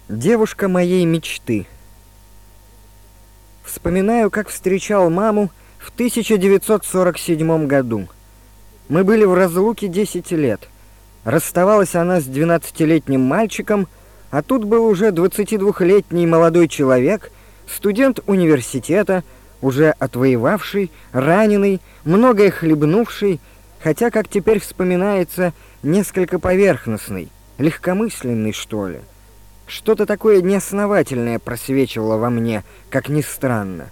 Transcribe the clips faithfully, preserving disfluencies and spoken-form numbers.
Девушка моей мечты. Вспоминаю, как встречал маму в тысяча девятьсот сорок седьмом году. Мы были в разлуке десять лет. Расставалась она с двенадцатилетним мальчиком, а тут был уже двадцатидвухлетний молодой человек, студент университета, уже отвоевавший, раненый, многое хлебнувший, хотя, как теперь вспоминается, несколько поверхностный, легкомысленный, что ли. Что-то такое неосновательное просвечивало во мне, как ни странно.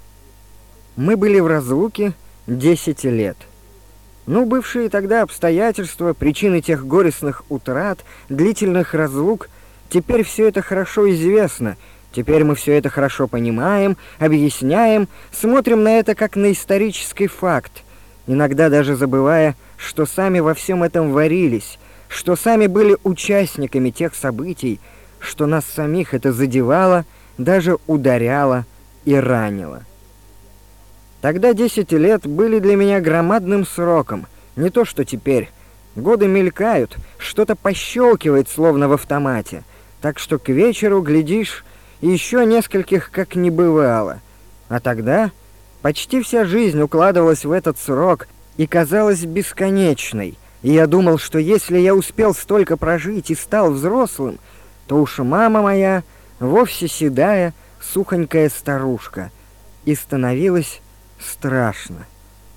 Мы были в разлуке десять лет. Ну, бывшие тогда обстоятельства, причины тех горестных утрат, длительных разлук, теперь все это хорошо известно. Теперь мы все это хорошо понимаем, объясняем, смотрим на это как на исторический факт, иногда даже забывая, что сами во всем этом варились, что сами были участниками тех событий, что нас самих это задевало, даже ударяло и ранило. Тогда десять лет были для меня громадным сроком, не то что теперь. Годы мелькают, что-то пощелкивает, словно в автомате, так что к вечеру, глядишь, еще нескольких как не бывало. А тогда почти вся жизнь укладывалась в этот срок и казалась бесконечной, и я думал, что если я успел столько прожить и стал взрослым, то уж мама моя вовсе седая, сухонькая старушка, и становилось страшно.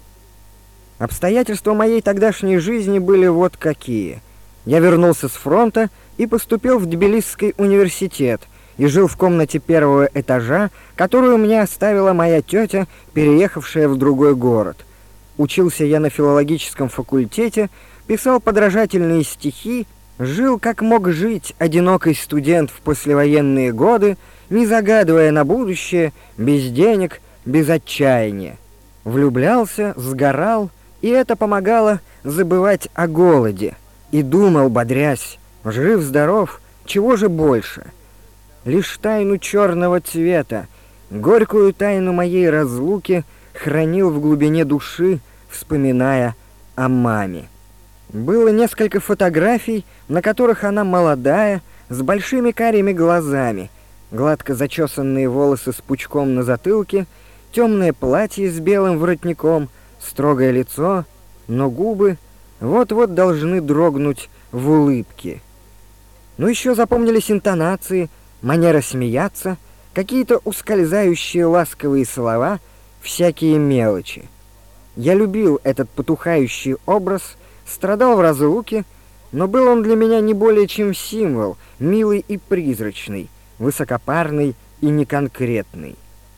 Обстоятельства моей тогдашней жизни были вот какие. Я вернулся с фронта и поступил в Тбилисский университет и жил в комнате первого этажа, которую мне оставила моя тетя, переехавшая в другой город. Учился я на филологическом факультете, писал подражательные стихи, жил, как мог жить одинокий студент в послевоенные годы, не загадывая на будущее, без денег, без отчаяния. Влюблялся, сгорал, и это помогало забывать о голоде. И думал, бодрясь, жив-здоров, чего же больше? Лишь тайну черного цвета, горькую тайну моей разлуки хранил в глубине души, вспоминая о маме. Было несколько фотографий, на которых она молодая, с большими карими глазами, гладко зачесанные волосы с пучком на затылке, темное платье с белым воротником, строгое лицо, но губы вот-вот должны дрогнуть в улыбке. Но еще запомнились интонации, манера смеяться, какие-то ускользающие ласковые слова, всякие мелочи. Я любил этот потухающий образ, страдал в разлуке, но был он для меня не более чем символ, милый и призрачный, высокопарный и неконкретный.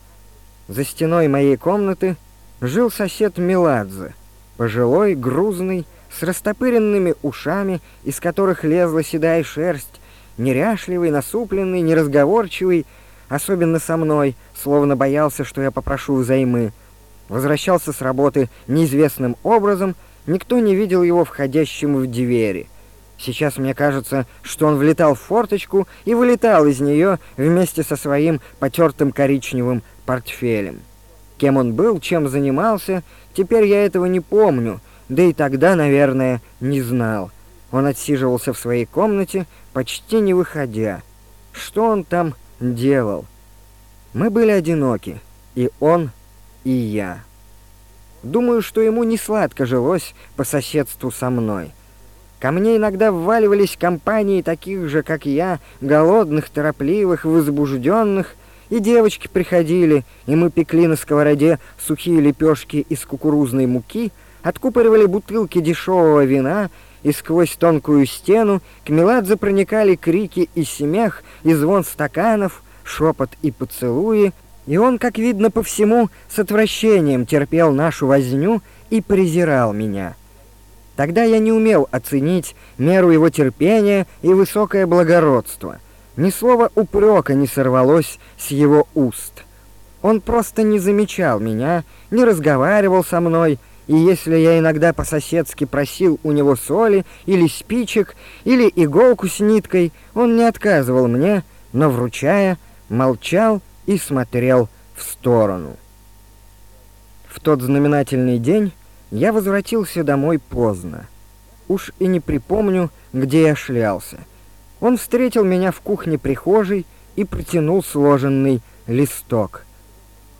За стеной моей комнаты жил сосед Меладзе, пожилой, грузный, с растопыренными ушами, из которых лезла седая шерсть, неряшливый, насупленный, неразговорчивый, особенно со мной, словно боялся, что я попрошу взаймы. Возвращался с работы неизвестным образом, никто не видел его входящим в двери. Сейчас мне кажется, что он влетал в форточку и вылетал из нее вместе со своим потертым коричневым портфелем. Кем он был, чем занимался, теперь я этого не помню, да и тогда, наверное, не знал. Он отсиживался в своей комнате, почти не выходя. Что он там делал? Мы были одиноки, и он, и я. Думаю, что ему не сладко жилось по соседству со мной. Ко мне иногда вваливались компании таких же, как я, голодных, торопливых, возбужденных, и девочки приходили, и мы пекли на сковороде сухие лепешки из кукурузной муки, откупоривали бутылки дешевого вина, и сквозь тонкую стену к Меладзе проникали крики и смех, и звон стаканов, шепот и поцелуи, и он, как видно по всему, с отвращением терпел нашу возню и презирал меня. Тогда я не умел оценить меру его терпения и высокое благородство. Ни слова упрека не сорвалось с его уст. Он просто не замечал меня, не разговаривал со мной, и если я иногда по-соседски просил у него соли или спичек, или иголку с ниткой, он не отказывал мне, но, вручая, молчал и смотрел в сторону. В тот знаменательный день я возвратился домой поздно. Уж и не припомню, где я шлялся. Он встретил меня в кухне-прихожей, и протянул сложенный листок.